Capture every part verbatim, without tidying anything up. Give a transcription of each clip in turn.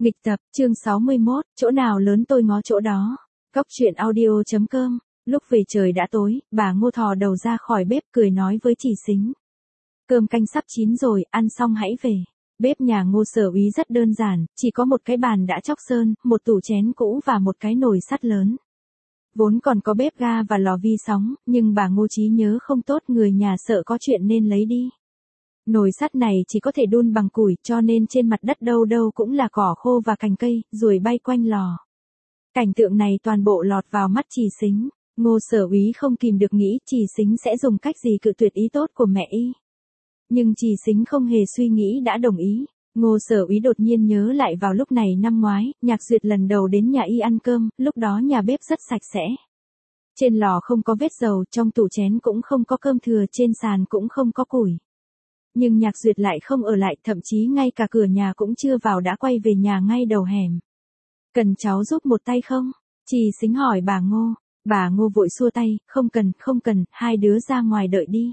Nghịch tập, chương sáu mươi mốt, chỗ nào lớn tôi ngó chỗ đó. Góc truyện audio chấm com. Lúc về trời đã tối, bà Ngô thò đầu ra khỏi bếp cười nói với chị Sính. Cơm canh sắp chín rồi, ăn xong hãy về. Bếp nhà Ngô Sở Úy rất đơn giản, chỉ có một cái bàn đã chóc sơn, một tủ chén cũ và một cái nồi sắt lớn. Vốn còn có bếp ga và lò vi sóng, nhưng bà Ngô trí nhớ không tốt, người nhà sợ có chuyện nên lấy đi. Nồi sắt này chỉ có thể đun bằng củi, cho nên trên mặt đất đâu đâu cũng là cỏ khô và cành cây, ruồi bay quanh lò. Cảnh tượng này toàn bộ lọt vào mắt chị Sính. Ngô Sở Úy không kìm được nghĩ chị Sính sẽ dùng cách gì cự tuyệt ý tốt của mẹ y. Nhưng chị Sính không hề suy nghĩ đã đồng ý. Ngô Sở Úy đột nhiên nhớ lại vào lúc này năm ngoái, Nhạc Duyệt lần đầu đến nhà y ăn cơm, lúc đó nhà bếp rất sạch sẽ. Trên lò không có vết dầu, trong tủ chén cũng không có cơm thừa, trên sàn cũng không có củi. Nhưng Nhạc Duyệt lại không ở lại, thậm chí ngay cả cửa nhà cũng chưa vào đã quay về nhà ngay đầu hẻm. Cần cháu giúp một tay không? Chị Sính hỏi bà Ngô. Bà Ngô vội xua tay, không cần, không cần, hai đứa ra ngoài đợi đi.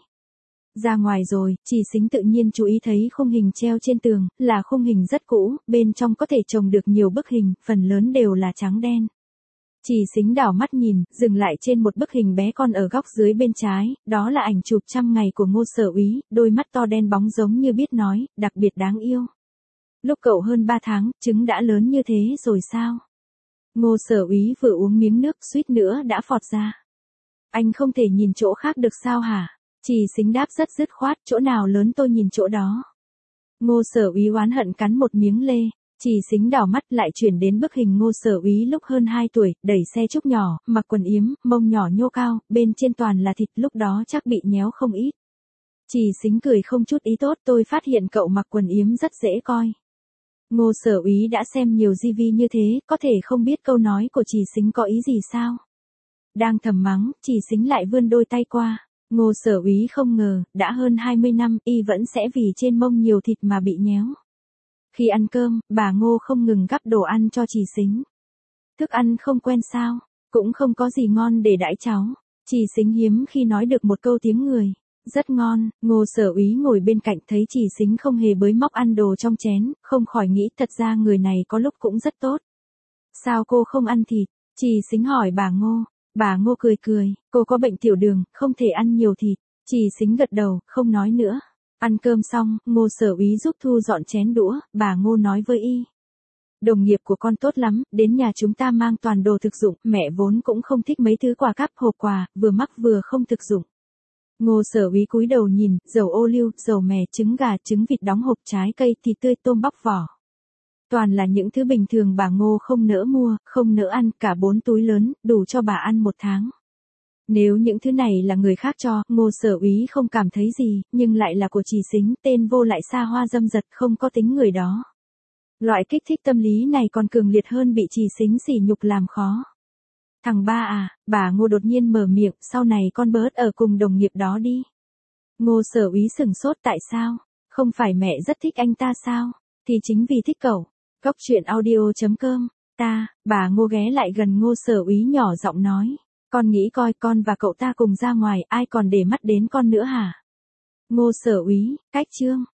Ra ngoài rồi, chị Sính tự nhiên chú ý thấy khung hình treo trên tường, là khung hình rất cũ, bên trong có thể trồng được nhiều bức hình, phần lớn đều là trắng đen. Chị Sính đảo mắt nhìn, dừng lại trên một bức hình bé con ở góc dưới bên trái, đó là ảnh chụp trăm ngày của Ngô Sở Úy, đôi mắt to đen bóng giống như biết nói, đặc biệt đáng yêu. Lúc cậu hơn ba tháng, trứng đã lớn như thế rồi sao? Ngô Sở Úy vừa uống miếng nước, suýt nữa đã phọt ra. Anh không thể nhìn chỗ khác được sao hả? Chị Sính đáp rất dứt khoát, chỗ nào lớn tôi nhìn chỗ đó. Ngô Sở Úy oán hận cắn một miếng lê. Chị Sính đảo mắt lại chuyển đến bức hình Ngô Sở Úy lúc hơn hai tuổi, đẩy xe trúc nhỏ, mặc quần yếm, mông nhỏ nhô cao, bên trên toàn là thịt, lúc đó chắc bị nhéo không ít. Chị Sính cười không chút ý tốt, tôi phát hiện cậu mặc quần yếm rất dễ coi. Ngô Sở Úy đã xem nhiều ti vi như thế, có thể không biết câu nói của chị Sính có ý gì sao? Đang thầm mắng, chị Sính lại vươn đôi tay qua. Ngô Sở Úy không ngờ, đã hơn hai mươi năm, y vẫn sẽ vì trên mông nhiều thịt mà bị nhéo. Khi ăn cơm, bà Ngô không ngừng gắp đồ ăn cho chị Sính. Thức ăn không quen sao, cũng không có gì ngon để đãi cháu. Chị Sính hiếm khi nói được một câu tiếng người. Rất ngon. Ngô Sở Úy ngồi bên cạnh thấy chị Sính không hề bới móc ăn đồ trong chén, không khỏi nghĩ thật ra người này có lúc cũng rất tốt. Sao cô không ăn thịt? Chị Sính hỏi bà Ngô. Bà Ngô cười cười, cô có bệnh tiểu đường, không thể ăn nhiều thịt. Chị Sính gật đầu, không nói nữa. Ăn cơm xong, Ngô Sở Úy giúp thu dọn chén đũa, bà Ngô nói với y. Đồng nghiệp của con tốt lắm, đến nhà chúng ta mang toàn đồ thực dụng, mẹ vốn cũng không thích mấy thứ quà cáp hộp quà, vừa mắc vừa không thực dụng. Ngô Sở Úy cúi đầu nhìn, dầu ô liu, dầu mè, trứng gà, trứng vịt đóng hộp, trái cây, thịt tươi, tôm bóc vỏ. Toàn là những thứ bình thường bà Ngô không nỡ mua, không nỡ ăn, cả bốn túi lớn, đủ cho bà ăn một tháng. Nếu những thứ này là người khác cho, Ngô Sở Úy không cảm thấy gì, nhưng lại là của chị Sính, tên vô lại xa hoa dâm dật, không có tính người đó. Loại kích thích tâm lý này còn cường liệt hơn bị chị Sính sỉ nhục làm khó. Thằng ba à, bà Ngô đột nhiên mở miệng, sau này con bớt ở cùng đồng nghiệp đó đi. Ngô Sở Úy sửng sốt, tại sao? Không phải mẹ rất thích anh ta sao? Thì chính vì thích cậu. Góc truyện audio chấm com. Ta, bà Ngô ghé lại gần Ngô Sở Úy nhỏ giọng nói. Con nghĩ coi con và cậu ta cùng ra ngoài, ai còn để mắt đến con nữa hả? Ngô Sở Úy, cách chương.